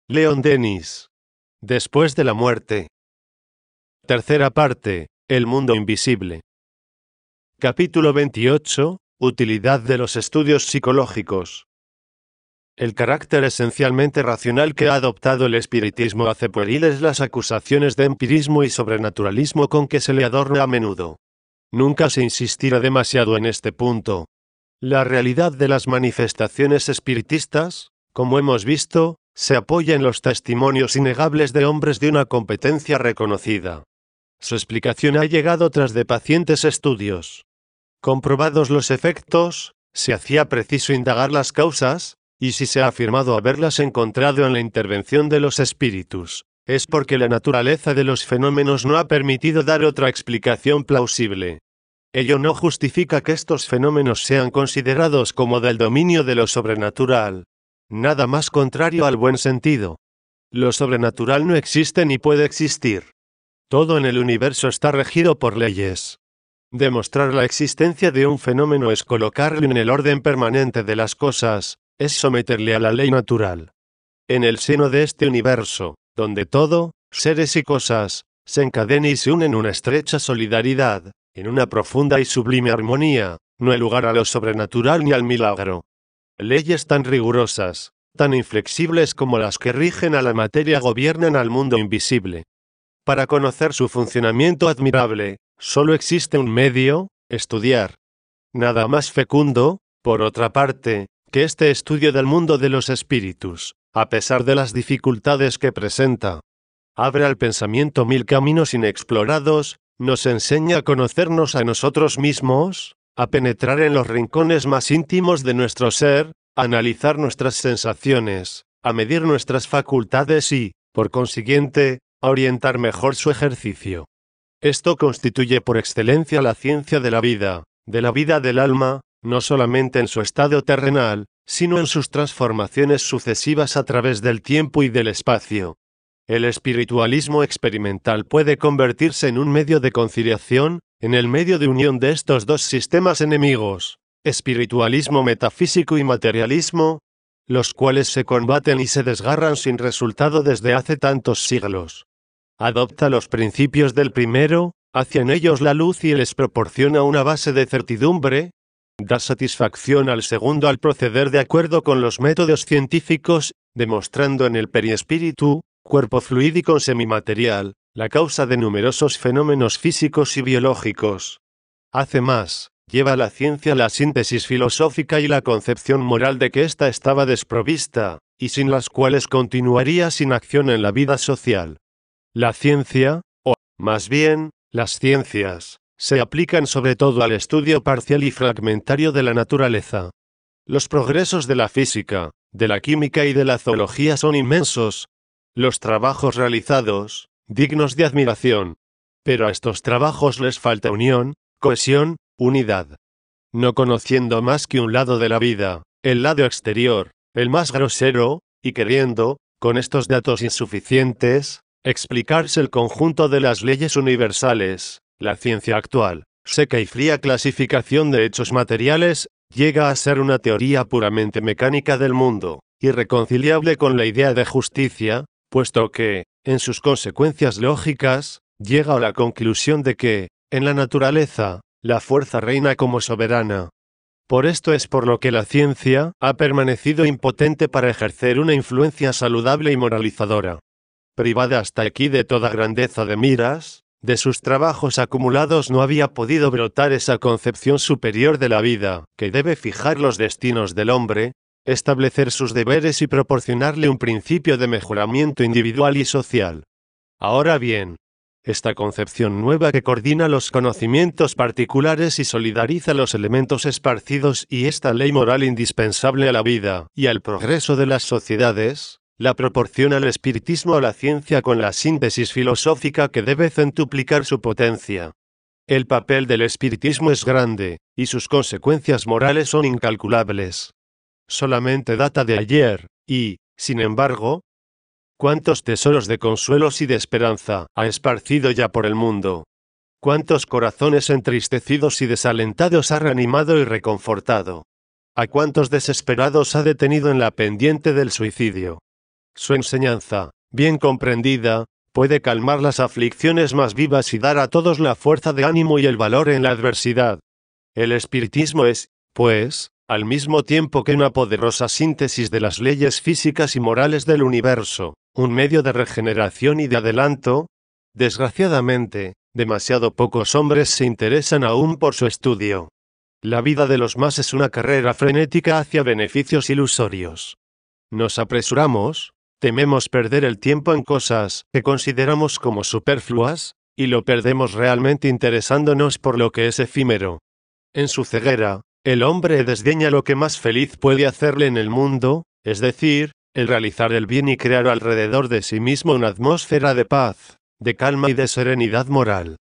Leon Denis. Después de la muerte. Tercera parte. El mundo invisible. Capítulo 28. Utilidad de los estudios psicológicos. El carácter esencialmente racional que ha adoptado el espiritismo hace pueriles las acusaciones de empirismo y sobrenaturalismo con que se le adorna a menudo. Nunca se insistirá demasiado en este punto. La realidad de las manifestaciones espiritistas, como hemos visto, se apoya en los testimonios innegables de hombres de una competencia reconocida. Su explicación ha llegado tras de pacientes estudios. Comprobados los efectos, se hacía preciso indagar las causas, y si se ha afirmado haberlas encontrado en la intervención de los espíritus, es porque la naturaleza de los fenómenos no ha permitido dar otra explicación plausible. Ello no justifica que estos fenómenos sean considerados como del dominio de lo sobrenatural. Nada más contrario al buen sentido. Lo sobrenatural no existe ni puede existir. Todo en el universo está regido por leyes. Demostrar la existencia de un fenómeno es colocarlo en el orden permanente de las cosas, es someterle a la ley natural. En el seno de este universo, donde todo, seres y cosas, se encadenan y se unen en una estrecha solidaridad, en una profunda y sublime armonía, no hay lugar a lo sobrenatural ni al milagro. Leyes tan rigurosas, tan inflexibles como las que rigen a la materia gobiernan al mundo invisible. Para conocer su funcionamiento admirable, solo existe un medio: estudiar. Nada más fecundo, por otra parte, que este estudio del mundo de los espíritus, a pesar de las dificultades que presenta. Abre al pensamiento mil caminos inexplorados, nos enseña a conocernos a nosotros mismos, a penetrar en los rincones más íntimos de nuestro ser, a analizar nuestras sensaciones, a medir nuestras facultades y, por consiguiente, a orientar mejor su ejercicio. Esto constituye por excelencia la ciencia de la vida del alma, no solamente en su estado terrenal, sino en sus transformaciones sucesivas a través del tiempo y del espacio. El espiritualismo experimental puede convertirse en un medio de conciliación, en el medio de unión de estos dos sistemas enemigos, espiritualismo metafísico y materialismo, los cuales se combaten y se desgarran sin resultado desde hace tantos siglos. Adopta los principios del primero, hacia en ellos la luz y les proporciona una base de certidumbre. Da satisfacción al segundo al proceder de acuerdo con los métodos científicos, demostrando en el perispíritu, cuerpo fluídico semimaterial, la causa de numerosos fenómenos físicos y biológicos. Hace más, lleva a la ciencia la síntesis filosófica y la concepción moral de que ésta estaba desprovista, y sin las cuales continuaría sin acción en la vida social. La ciencia, o, más bien, las ciencias, se aplican sobre todo al estudio parcial y fragmentario de la naturaleza. Los progresos de la física, de la química y de la zoología son inmensos. Los trabajos realizados, dignos de admiración. Pero a estos trabajos les falta unión, cohesión, unidad. No conociendo más que un lado de la vida, el lado exterior, el más grosero, y queriendo, con estos datos insuficientes, explicarse el conjunto de las leyes universales, la ciencia actual, seca y fría clasificación de hechos materiales, llega a ser una teoría puramente mecánica del mundo, irreconciliable con la idea de justicia, puesto que, en sus consecuencias lógicas, llega a la conclusión de que, en la naturaleza, la fuerza reina como soberana. Por esto es por lo que la ciencia ha permanecido impotente para ejercer una influencia saludable y moralizadora. Privada hasta aquí de toda grandeza de miras, de sus trabajos acumulados no había podido brotar esa concepción superior de la vida, que debe fijar los destinos del hombre, establecer sus deberes y proporcionarle un principio de mejoramiento individual y social. Ahora bien, esta concepción nueva que coordina los conocimientos particulares y solidariza los elementos esparcidos y esta ley moral indispensable a la vida y al progreso de las sociedades, la proporciona el espiritismo a la ciencia con la síntesis filosófica que debe centuplicar su potencia. El papel del espiritismo es grande, y sus consecuencias morales son incalculables. Solamente data de ayer, y, sin embargo, ¿cuántos tesoros de consuelos y de esperanza ha esparcido ya por el mundo? ¿Cuántos corazones entristecidos y desalentados ha reanimado y reconfortado? ¿A cuántos desesperados ha detenido en la pendiente del suicidio? Su enseñanza, bien comprendida, puede calmar las aflicciones más vivas y dar a todos la fuerza de ánimo y el valor en la adversidad. El espiritismo es, pues, al mismo tiempo que una poderosa síntesis de las leyes físicas y morales del universo, un medio de regeneración y de adelanto. Desgraciadamente, demasiado pocos hombres se interesan aún por su estudio. La vida de los más es una carrera frenética hacia beneficios ilusorios. Nos apresuramos, tememos perder el tiempo en cosas que consideramos como superfluas, y lo perdemos realmente interesándonos por lo que es efímero. En su ceguera, el hombre desdeña lo que más feliz puede hacerle en el mundo, es decir, el realizar el bien y crear alrededor de sí mismo una atmósfera de paz, de calma y de serenidad moral.